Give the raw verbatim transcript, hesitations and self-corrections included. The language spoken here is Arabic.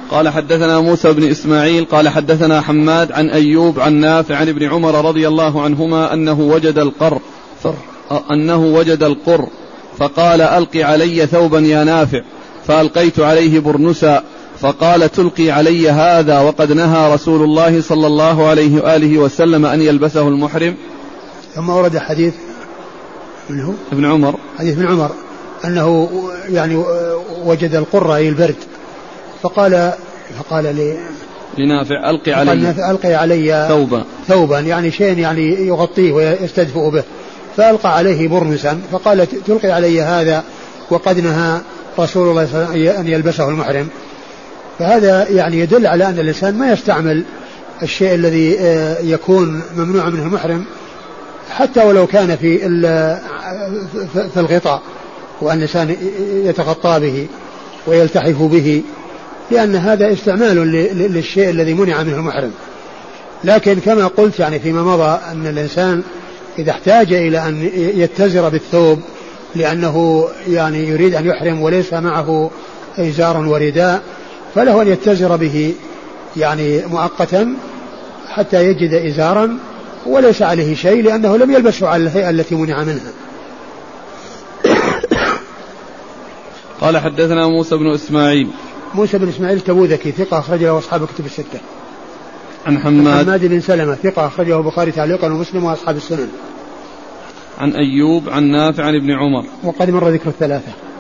قال حدثنا موسى بن إسماعيل قال حدثنا حماد عن أيوب عن نافع عن ابن عمر رضي الله عنهما أنه وجد القر أنه وجد القر فقال ألق علي ثوبا يا نافع، فألقيت عليه برنسا، فقال تلقي علي هذا وقد نهى رسول الله صلى الله عليه وآله وسلم أن يلبسه المحرم. ثم ورد حديث منه ابن عمر حديث ابن عمر أنه يعني وجد القرة أي البرد، فقال فقال لي لنافع ألقي علي ألقي علي ثوبا ثوبا يعني شيء يعني يغطيه ويستدفئ به، فألقى عليه برنسا، فقال تلقي علي هذا وقد نهى رسول الله صلى الله عليه وسلم أن يلبسه المحرم. فهذا يعني يدل على أن الإنسان ما يستعمل الشيء الذي يكون ممنوع منه المحرم حتى ولو كان في في الغطاء، وأن الإنسان يتغطى به ويلتحف به، لأن هذا استعمال للشيء الذي منع منه المحرم. لكن كما قلت يعني فيما مضى أن الإنسان إذا احتاج إلى أن يتزر بالثوب لأنه يعني يريد أن يحرم وليس معه إزار ورداء، فله أن يتزر به يعني مؤقتا حتى يجد إزارا وليس عليه شيء، لأنه لم يلبسه على الهيئة التي منع منها. قال حدثنا موسى بن إسماعيل موسى بن إسماعيل التبوذكي ثقة أخرج له أصحاب الكتب الستة. عن حماد حماد بن سلمة ثقة أخرجه البخاري تعليقا ومسلم وأصحاب السنن. عن أيوب عن نافع عن ابن عمر وقد مر ذكر الثلاثة.